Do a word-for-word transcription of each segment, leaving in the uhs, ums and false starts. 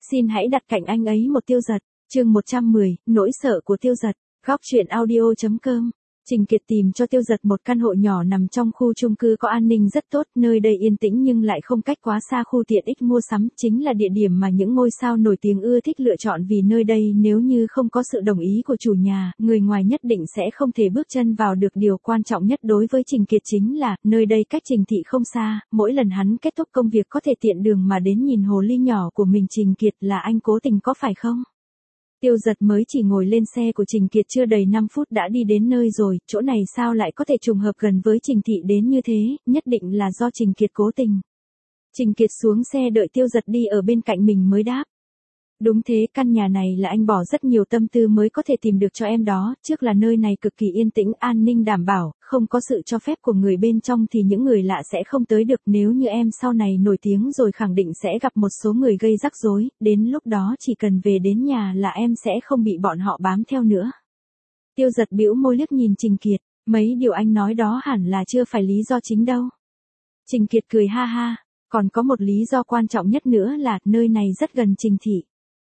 xin hãy đặt cạnh anh ấy một Tiêu Dật. Chương một trăm mười, nỗi sợ của Tiêu Dật. Góc truyện audio chấm com. Trình Kiệt tìm cho Tiêu Dật một căn hộ nhỏ nằm trong khu chung cư có an ninh rất tốt, nơi đây yên tĩnh nhưng lại không cách quá xa khu tiện ích mua sắm, chính là địa điểm mà những ngôi sao nổi tiếng ưa thích lựa chọn vì nơi đây nếu như không có sự đồng ý của chủ nhà, người ngoài nhất định sẽ không thể bước chân vào được. Điều quan trọng nhất đối với Trình Kiệt chính là, nơi đây cách Trình thị không xa, mỗi lần hắn kết thúc công việc có thể tiện đường mà đến nhìn hồ ly nhỏ của mình. Trình Kiệt, là anh cố tình có phải không? Tiêu Dật mới chỉ ngồi lên xe của Trình Kiệt chưa đầy năm phút đã đi đến nơi rồi, chỗ này sao lại có thể trùng hợp gần với Trình thị đến như thế, nhất định là do Trình Kiệt cố tình. Trình Kiệt xuống xe đợi Tiêu Dật đi ở bên cạnh mình mới đáp. Đúng thế, căn nhà này là anh bỏ rất nhiều tâm tư mới có thể tìm được cho em đó, trước là nơi này cực kỳ yên tĩnh, an ninh đảm bảo, không có sự cho phép của người bên trong thì những người lạ sẽ không tới được. Nếu như em sau này nổi tiếng rồi khẳng định sẽ gặp một số người gây rắc rối, đến lúc đó chỉ cần về đến nhà là em sẽ không bị bọn họ bám theo nữa. Tiêu Dật bĩu môi liếc nhìn Trình Kiệt, mấy điều anh nói đó hẳn là chưa phải lý do chính đâu. Trình Kiệt cười ha ha, còn có một lý do quan trọng nhất nữa là, nơi này rất gần Trình thị.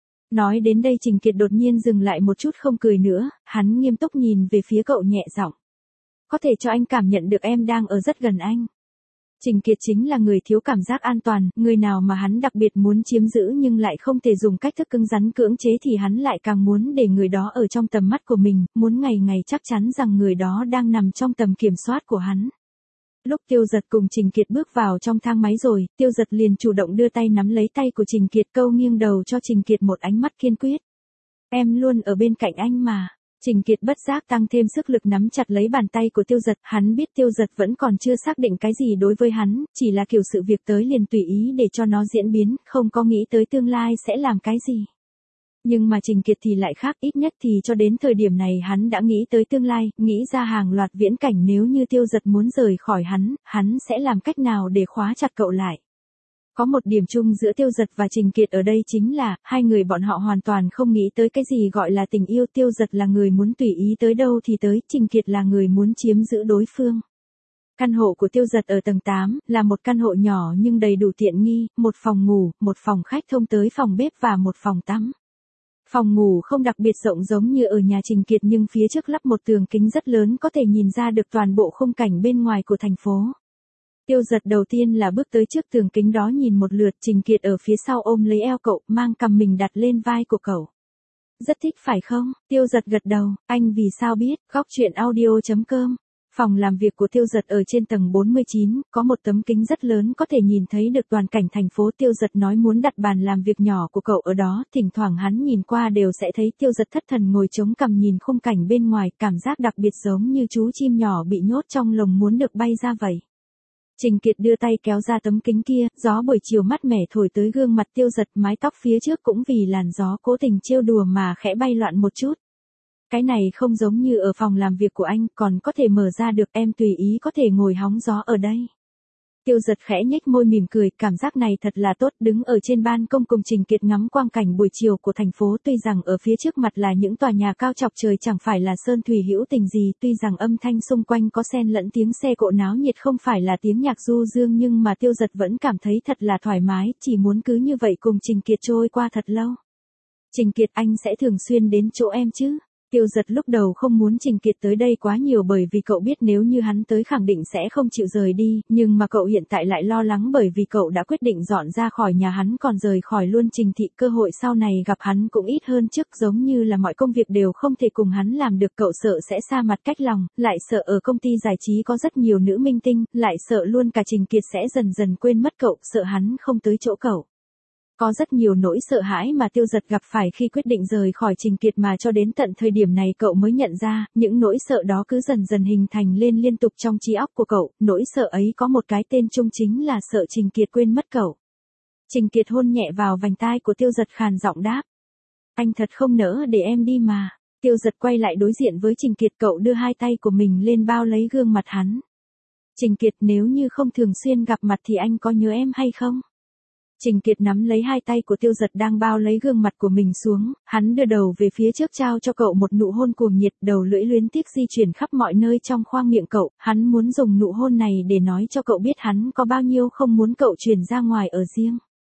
Nói đến đây Trình Kiệt đột nhiên dừng lại một chút không cười nữa, hắn nghiêm túc nhìn về phía cậu nhẹ giọng. Có thể cho anh cảm nhận được em đang ở rất gần anh. Trình Kiệt chính là người thiếu cảm giác an toàn, người nào mà hắn đặc biệt muốn chiếm giữ nhưng lại không thể dùng cách thức cứng rắn cưỡng chế thì hắn lại càng muốn để người đó ở trong tầm mắt của mình, muốn ngày ngày chắc chắn rằng người đó đang nằm trong tầm kiểm soát của hắn. Lúc Tiêu Dật cùng Trình Kiệt bước vào trong thang máy rồi, Tiêu Dật liền chủ động đưa tay nắm lấy tay của Trình Kiệt, câu nghiêng đầu cho Trình Kiệt một ánh mắt kiên quyết. Em luôn ở bên cạnh anh mà. Trình Kiệt bất giác tăng thêm sức lực nắm chặt lấy bàn tay của Tiêu Dật, hắn biết Tiêu Dật vẫn còn chưa xác định cái gì đối với hắn, chỉ là kiểu sự việc tới liền tùy ý để cho nó diễn biến, không có nghĩ tới tương lai sẽ làm cái gì. Nhưng mà Trình Kiệt thì lại khác, ít nhất thì cho đến thời điểm này hắn đã nghĩ tới tương lai, nghĩ ra hàng loạt viễn cảnh nếu như Tiêu Dật muốn rời khỏi hắn, hắn sẽ làm cách nào để khóa chặt cậu lại. Có một điểm chung giữa Tiêu Dật và Trình Kiệt ở đây chính là, hai người bọn họ hoàn toàn không nghĩ tới cái gì gọi là tình yêu. Tiêu Dật là người muốn tùy ý tới đâu thì tới, Trình Kiệt là người muốn chiếm giữ đối phương. Căn hộ của Tiêu Dật ở tầng tám, là một căn hộ nhỏ nhưng đầy đủ tiện nghi, một phòng ngủ, một phòng khách thông tới phòng bếp và một phòng tắm. Phòng ngủ không đặc biệt rộng giống như ở nhà Trình Kiệt nhưng phía trước lắp một tường kính rất lớn có thể nhìn ra được toàn bộ khung cảnh bên ngoài của thành phố. Tiêu Dật đầu tiên là bước tới trước tường kính đó nhìn một lượt, Trình Kiệt ở phía sau ôm lấy eo cậu, mang cằm mình đặt lên vai của cậu. Rất thích phải không? Tiêu Dật gật đầu, anh vì sao biết? Góc truyện audio chấm com. Phòng làm việc của Tiêu Dật ở trên tầng bốn mươi chín, có một tấm kính rất lớn có thể nhìn thấy được toàn cảnh thành phố. Tiêu Dật nói muốn đặt bàn làm việc nhỏ của cậu ở đó, thỉnh thoảng hắn nhìn qua đều sẽ thấy Tiêu Dật thất thần ngồi chống cằm nhìn khung cảnh bên ngoài, cảm giác đặc biệt giống như chú chim nhỏ bị nhốt trong lồng muốn được bay ra vậy. Trình Kiệt đưa tay kéo ra tấm kính kia, gió buổi chiều mát mẻ thổi tới gương mặt Tiêu Dật, mái tóc phía trước cũng vì làn gió cố tình trêu đùa mà khẽ bay loạn một chút. Cái này không giống như ở phòng làm việc của anh, còn có thể mở ra được, em tùy ý có thể ngồi hóng gió ở đây. Tiêu Dật khẽ nhếch môi mỉm cười, cảm giác này thật là tốt, đứng ở trên ban công cùng Trình Kiệt ngắm quang cảnh buổi chiều của thành phố. Tuy rằng ở phía trước mặt là những tòa nhà cao chọc trời chẳng phải là sơn thủy hữu tình gì, tuy rằng âm thanh xung quanh có xen lẫn tiếng xe cộ náo nhiệt không phải là tiếng nhạc du dương, nhưng mà Tiêu Dật vẫn cảm thấy thật là thoải mái, chỉ muốn cứ như vậy cùng Trình Kiệt trôi qua thật lâu. Trình Kiệt, anh sẽ thường xuyên đến chỗ em chứ? Tiêu Dật lúc đầu không muốn Trình Kiệt tới đây quá nhiều bởi vì cậu biết nếu như hắn tới khẳng định sẽ không chịu rời đi, nhưng mà cậu hiện tại lại lo lắng bởi vì cậu đã quyết định dọn ra khỏi nhà hắn còn rời khỏi luôn Trình thị, cơ hội sau này gặp hắn cũng ít hơn trước, giống như là mọi công việc đều không thể cùng hắn làm được. Cậu sợ sẽ xa mặt cách lòng, lại sợ ở công ty giải trí có rất nhiều nữ minh tinh, lại sợ luôn cả Trình Kiệt sẽ dần dần quên mất cậu, sợ hắn không tới chỗ cậu. Có rất nhiều nỗi sợ hãi mà Tiêu Dật gặp phải khi quyết định rời khỏi Trình Kiệt mà cho đến tận thời điểm này cậu mới nhận ra, những nỗi sợ đó cứ dần dần hình thành lên liên tục trong trí óc của cậu, nỗi sợ ấy có một cái tên chung chính là sợ Trình Kiệt quên mất cậu. Trình Kiệt hôn nhẹ vào vành tai của Tiêu Dật khàn giọng đáp. Anh thật không nỡ để em đi mà. Tiêu Dật quay lại đối diện với Trình Kiệt, cậu đưa hai tay của mình lên bao lấy gương mặt hắn. Trình Kiệt, nếu như không thường xuyên gặp mặt thì anh có nhớ em hay không? Trình Kiệt nắm lấy hai tay của Tiêu Dật đang bao lấy gương mặt của mình xuống, hắn đưa đầu về phía trước trao cho cậu một nụ hôn cuồng nhiệt, đầu lưỡi luyến tiếc di chuyển khắp mọi nơi trong khoang miệng cậu, hắn muốn dùng nụ hôn này để nói cho cậu biết hắn có bao nhiêu không muốn cậu truyền ra ngoài ở riêng.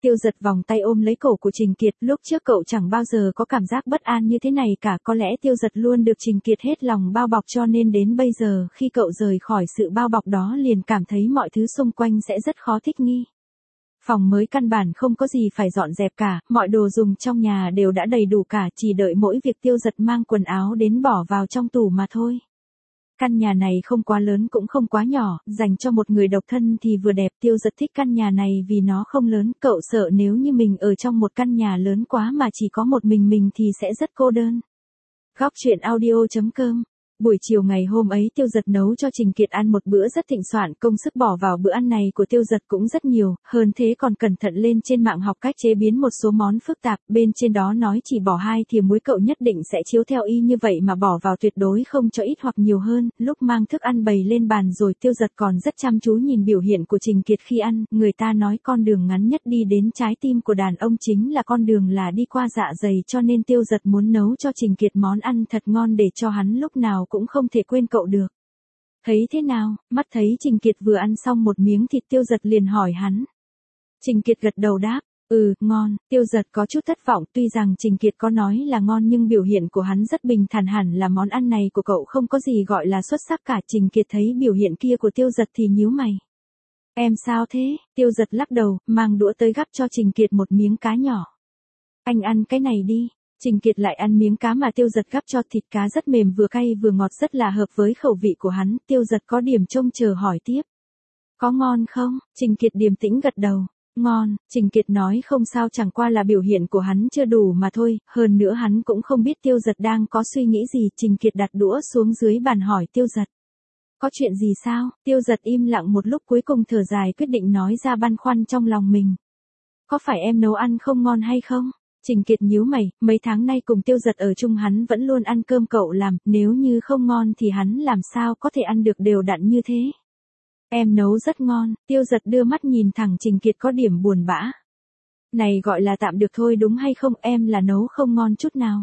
Tiêu Giật vòng tay ôm lấy cổ của Trình Kiệt, lúc trước cậu chẳng bao giờ có cảm giác bất an như thế này cả, có lẽ Tiêu Giật luôn được Trình Kiệt hết lòng bao bọc cho nên đến bây giờ khi cậu rời khỏi sự bao bọc đó liền cảm thấy mọi thứ xung quanh sẽ rất khó thích nghi. Phòng mới căn bản không có gì phải dọn dẹp cả, mọi đồ dùng trong nhà đều đã đầy đủ cả, chỉ đợi mỗi việc Tiêu Giật mang quần áo đến bỏ vào trong tủ mà thôi. Căn nhà này không quá lớn cũng không quá nhỏ, dành cho một người độc thân thì vừa đẹp. Tiêu Giật thích căn nhà này vì nó không lớn, cậu sợ nếu như mình ở trong một căn nhà lớn quá mà chỉ có một mình mình thì sẽ rất cô đơn. Góc truyện audio chấm com. Buổi chiều ngày hôm ấy Tiêu Giật nấu cho Trình Kiệt ăn một bữa rất thịnh soạn, công sức bỏ vào bữa ăn này của Tiêu Giật cũng rất nhiều, hơn thế còn cẩn thận lên trên mạng học cách chế biến một số món phức tạp, bên trên đó nói chỉ bỏ hai thìa muối cậu nhất định sẽ chiếu theo y như vậy mà bỏ vào tuyệt đối không cho ít hoặc nhiều hơn. Lúc mang thức ăn bày lên bàn rồi Tiêu Giật còn rất chăm chú nhìn biểu hiện của Trình Kiệt khi ăn, người ta nói con đường ngắn nhất đi đến trái tim của đàn ông chính là con đường là đi qua dạ dày, cho nên Tiêu Giật muốn nấu cho Trình Kiệt món ăn thật ngon để cho hắn lúc nào cũng không thể quên cậu được. Thấy thế nào? Mắt thấy Trình Kiệt vừa ăn xong một miếng thịt Tiêu Giật liền hỏi hắn. Trình Kiệt gật đầu đáp, ừ, ngon. Tiêu Giật có chút thất vọng, tuy rằng Trình Kiệt có nói là ngon nhưng biểu hiện của hắn rất bình thản, hẳn là món ăn này của cậu không có gì gọi là xuất sắc cả. Trình Kiệt thấy biểu hiện kia của Tiêu Giật thì nhíu mày. Em sao thế? Tiêu Giật lắc đầu, mang đũa tới gắp cho Trình Kiệt một miếng cá nhỏ. Anh ăn cái này đi. Trình Kiệt lại ăn miếng cá mà Tiêu Giật gắp cho, thịt cá rất mềm vừa cay vừa ngọt rất là hợp với khẩu vị của hắn. Tiêu Giật có điểm trông chờ hỏi tiếp. Có ngon không? Trình Kiệt điềm tĩnh gật đầu. Ngon. Trình Kiệt nói không sao, chẳng qua là biểu hiện của hắn chưa đủ mà thôi, hơn nữa hắn cũng không biết Tiêu Giật đang có suy nghĩ gì. Trình Kiệt đặt đũa xuống dưới bàn hỏi Tiêu Giật. Có chuyện gì sao? Tiêu Giật im lặng một lúc cuối cùng thở dài quyết định nói ra băn khoăn trong lòng mình. Có phải em nấu ăn không ngon hay không? Trình Kiệt nhíu mày, mấy tháng nay cùng Tiêu Giật ở chung hắn vẫn luôn ăn cơm cậu làm, nếu như không ngon thì hắn làm sao có thể ăn được đều đặn như thế. Em nấu rất ngon. Tiêu Giật đưa mắt nhìn thẳng Trình Kiệt có điểm buồn bã. Này gọi là tạm được thôi đúng hay không, em là nấu không ngon chút nào.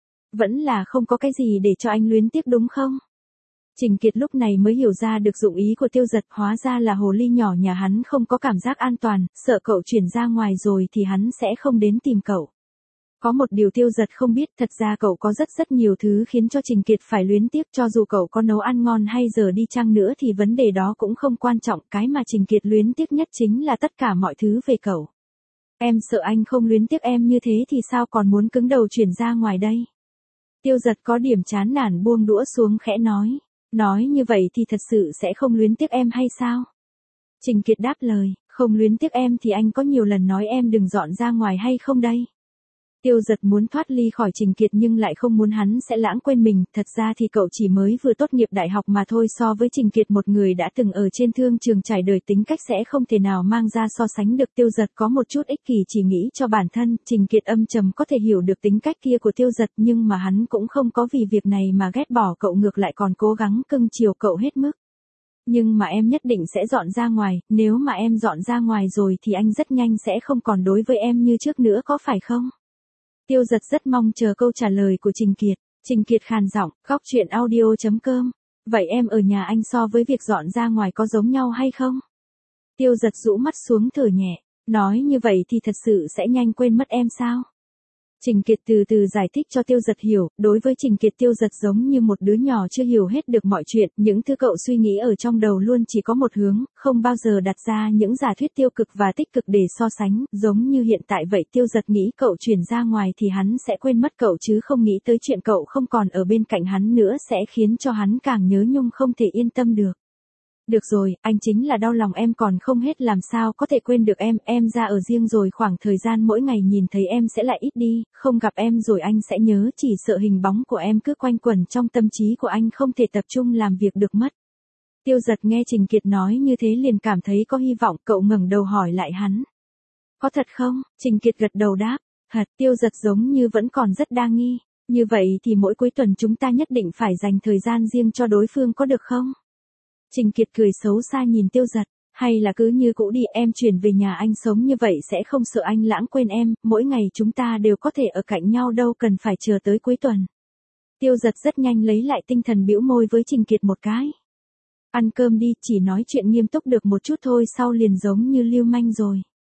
Vẫn là không có cái gì để cho anh luyến tiếc đúng không? Trình Kiệt lúc này mới hiểu ra được dụng ý của Tiêu Giật, hóa ra là hồ ly nhỏ nhà hắn không có cảm giác an toàn, sợ cậu chuyển ra ngoài rồi thì hắn sẽ không đến tìm cậu. Có một điều Tiêu Giật không biết, thật ra cậu có rất rất nhiều thứ khiến cho Trình Kiệt phải luyến tiếc, cho dù cậu có nấu ăn ngon hay giờ đi chăng nữa thì vấn đề đó cũng không quan trọng, cái mà Trình Kiệt luyến tiếc nhất chính là tất cả mọi thứ về cậu. Em sợ anh không luyến tiếc em như thế thì sao còn muốn cứng đầu chuyển ra ngoài đây? Tiêu Giật có điểm chán nản buông đũa xuống khẽ nói, nói như vậy thì thật sự sẽ không luyến tiếc em hay sao? Trình Kiệt đáp lời, không luyến tiếc em thì anh có nhiều lần nói em đừng dọn ra ngoài hay không đây? Tiêu Giật muốn thoát ly khỏi Trình Kiệt nhưng lại không muốn hắn sẽ lãng quên mình, thật ra thì cậu chỉ mới vừa tốt nghiệp đại học mà thôi, so với Trình Kiệt một người đã từng ở trên thương trường trải đời tính cách sẽ không thể nào mang ra so sánh được. Tiêu Giật có một chút ích kỷ chỉ nghĩ cho bản thân, Trình Kiệt âm trầm có thể hiểu được tính cách kia của Tiêu Giật nhưng mà hắn cũng không có vì việc này mà ghét bỏ cậu, ngược lại còn cố gắng cưng chiều cậu hết mức. Nhưng mà em nhất định sẽ dọn ra ngoài, nếu mà em dọn ra ngoài rồi thì anh rất nhanh sẽ không còn đối với em như trước nữa có phải không? Tiêu Giật rất mong chờ câu trả lời của Trình Kiệt. Trình Kiệt khàn giọng, góc truyện audio chấm com. Vậy em ở nhà anh so với việc dọn ra ngoài có giống nhau hay không? Tiêu Giật rũ mắt xuống thở nhẹ. Nói như vậy thì thật sự sẽ nhanh quên mất em sao? Trình Kiệt từ từ giải thích cho Tiêu Giật hiểu, đối với Trình Kiệt Tiêu Giật giống như một đứa nhỏ chưa hiểu hết được mọi chuyện, những thứ cậu suy nghĩ ở trong đầu luôn chỉ có một hướng, không bao giờ đặt ra những giả thuyết tiêu cực và tích cực để so sánh, giống như hiện tại vậy. Tiêu Giật nghĩ cậu chuyển ra ngoài thì hắn sẽ quên mất cậu chứ không nghĩ tới chuyện cậu không còn ở bên cạnh hắn nữa sẽ khiến cho hắn càng nhớ nhung không thể yên tâm được. Được rồi, anh chính là đau lòng em còn không hết, làm sao có thể quên được em, em ra ở riêng rồi khoảng thời gian mỗi ngày nhìn thấy em sẽ lại ít đi, không gặp em rồi anh sẽ nhớ, chỉ sợ hình bóng của em cứ quanh quẩn trong tâm trí của anh không thể tập trung làm việc được mất. Tiêu Giật nghe Trình Kiệt nói như thế liền cảm thấy có hy vọng, cậu ngẩng đầu hỏi lại hắn. Có thật không? Trình Kiệt gật đầu đáp, thật. Tiêu Giật giống như vẫn còn rất đa nghi, như vậy thì mỗi cuối tuần chúng ta nhất định phải dành thời gian riêng cho đối phương có được không? Trình Kiệt cười xấu xa nhìn Tiêu Giật, hay là cứ như cũ đi, em chuyển về nhà anh sống như vậy sẽ không sợ anh lãng quên em, mỗi ngày chúng ta đều có thể ở cạnh nhau đâu cần phải chờ tới cuối tuần. Tiêu Giật rất nhanh lấy lại tinh thần bĩu môi với Trình Kiệt một cái. Ăn cơm đi, chỉ nói chuyện nghiêm túc được một chút thôi sau liền giống như lưu manh rồi.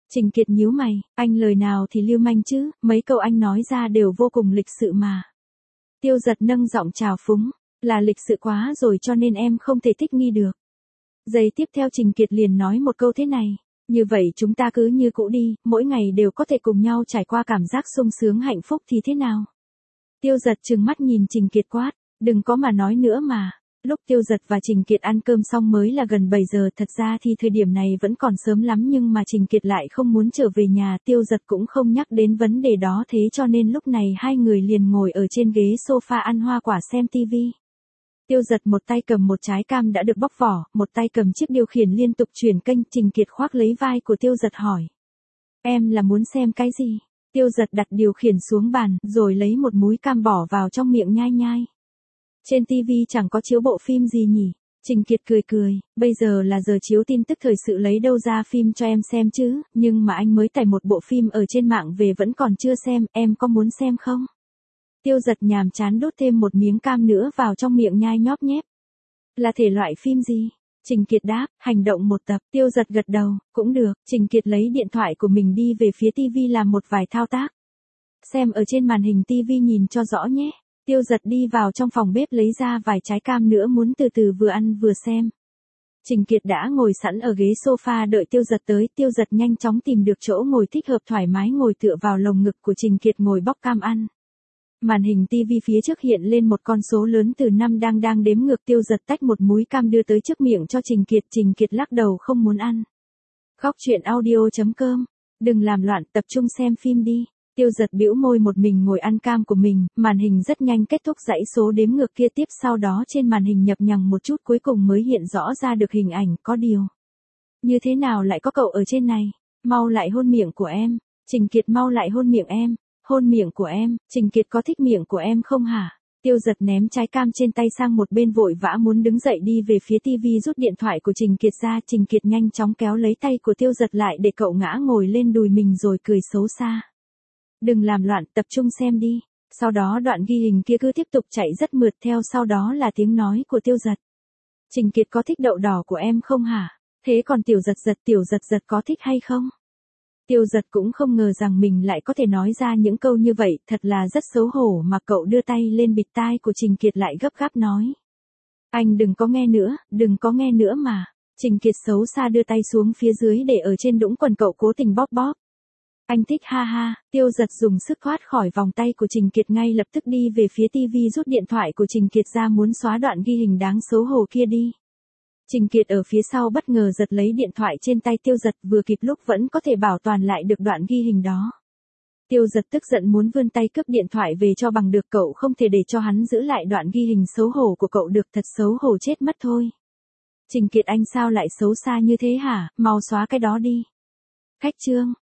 Trình Kiệt nhíu mày, anh lời nào thì lưu manh chứ, mấy câu anh nói ra đều vô cùng lịch sự mà. Tiêu Giật nâng giọng trào phúng, là lịch sự quá rồi cho nên em không thể thích nghi được. Giây tiếp theo Trình Kiệt liền nói một câu thế này, như vậy chúng ta cứ như cũ đi, mỗi ngày đều có thể cùng nhau trải qua cảm giác sung sướng hạnh phúc thì thế nào? Tiêu Giật trừng mắt nhìn Trình Kiệt quát, đừng có mà nói nữa mà. Lúc Tiêu Giật và Trình Kiệt ăn cơm xong mới là gần bảy giờ, thật ra thì thời điểm này vẫn còn sớm lắm nhưng mà Trình Kiệt lại không muốn trở về nhà, Tiêu Giật cũng không nhắc đến vấn đề đó thế cho nên lúc này hai người liền ngồi ở trên ghế sofa ăn hoa quả xem tivi. Tiêu Giật một tay cầm một trái cam đã được bóc vỏ, một tay cầm chiếc điều khiển liên tục chuyển kênh, Trình Kiệt khoác lấy vai của Tiêu Giật hỏi. Em là muốn xem cái gì? Tiêu Giật đặt điều khiển xuống bàn, rồi lấy một múi cam bỏ vào trong miệng nhai nhai. Trên tivi chẳng có chiếu bộ phim gì nhỉ? Trình Kiệt cười cười, bây giờ là giờ chiếu tin tức thời sự lấy đâu ra phim cho em xem chứ, nhưng mà anh mới tải một bộ phim ở trên mạng về vẫn còn chưa xem, em có muốn xem không? Tiêu Giật nhàm chán đốt thêm một miếng cam nữa vào trong miệng nhai nhóp nhép. Là thể loại phim gì? Trình Kiệt đáp, hành động một tập. Tiêu Giật gật đầu, cũng được. Trình Kiệt lấy điện thoại của mình đi về phía tivi làm một vài thao tác. Xem ở trên màn hình tivi nhìn cho rõ nhé. Tiêu Giật đi vào trong phòng bếp lấy ra vài trái cam nữa muốn từ từ vừa ăn vừa xem. Trình Kiệt đã ngồi sẵn ở ghế sofa đợi Tiêu Giật tới, Tiêu Giật nhanh chóng tìm được chỗ ngồi thích hợp thoải mái ngồi tựa vào lồng ngực của Trình Kiệt ngồi bóc cam ăn. Màn hình tivi phía trước hiện lên một con số lớn từ năm đang đang đếm ngược, Tiêu Giật tách một múi cam đưa tới trước miệng cho Trình Kiệt, Trình Kiệt lắc đầu không muốn ăn. Góc truyện audio chấm com, đừng làm loạn, tập trung xem phim đi. Tiêu Giật bĩu môi một mình ngồi ăn cam của mình, màn hình rất nhanh kết thúc dãy số đếm ngược kia, tiếp sau đó trên màn hình nhập nhằng một chút cuối cùng mới hiện rõ ra được hình ảnh, có điều. Như thế nào lại có cậu ở trên này? Mau lại hôn miệng của em. Trình Kiệt mau lại hôn miệng em. Hôn miệng của em, Trình Kiệt có thích miệng của em không hả? Tiêu Giật ném trái cam trên tay sang một bên vội vã muốn đứng dậy đi về phía tivi rút điện thoại của Trình Kiệt ra, Trình Kiệt nhanh chóng kéo lấy tay của Tiêu Giật lại để cậu ngã ngồi lên đùi mình rồi cười xấu xa. Đừng làm loạn, tập trung xem đi. Sau đó đoạn ghi hình kia cứ tiếp tục chạy rất mượt, theo sau đó là tiếng nói của Tiêu Giật. Trình Kiệt có thích đậu đỏ của em không hả? Thế còn Tiểu Giật Giật, Tiểu Giật Giật có thích hay không? Tiêu Giật cũng không ngờ rằng mình lại có thể nói ra những câu như vậy, thật là rất xấu hổ mà cậu đưa tay lên bịt tai của Trình Kiệt lại gấp gáp nói. Anh đừng có nghe nữa, đừng có nghe nữa mà. Trình Kiệt xấu xa đưa tay xuống phía dưới để ở trên đũng quần cậu cố tình bóp bóp. Anh thích ha ha. Tiêu Giật dùng sức thoát khỏi vòng tay của Trình Kiệt, ngay lập tức đi về phía tivi rút điện thoại của Trình Kiệt ra muốn xóa đoạn ghi hình đáng xấu hổ kia đi. Trình Kiệt ở phía sau bất ngờ giật lấy điện thoại trên tay Tiêu Giật, vừa kịp lúc vẫn có thể bảo toàn lại được đoạn ghi hình đó. Tiêu Giật tức giận muốn vươn tay cướp điện thoại về cho bằng được, cậu không thể để cho hắn giữ lại đoạn ghi hình xấu hổ của cậu được, thật xấu hổ chết mất thôi. Trình Kiệt anh sao lại xấu xa như thế hả, mau xóa cái đó đi. Khách trương,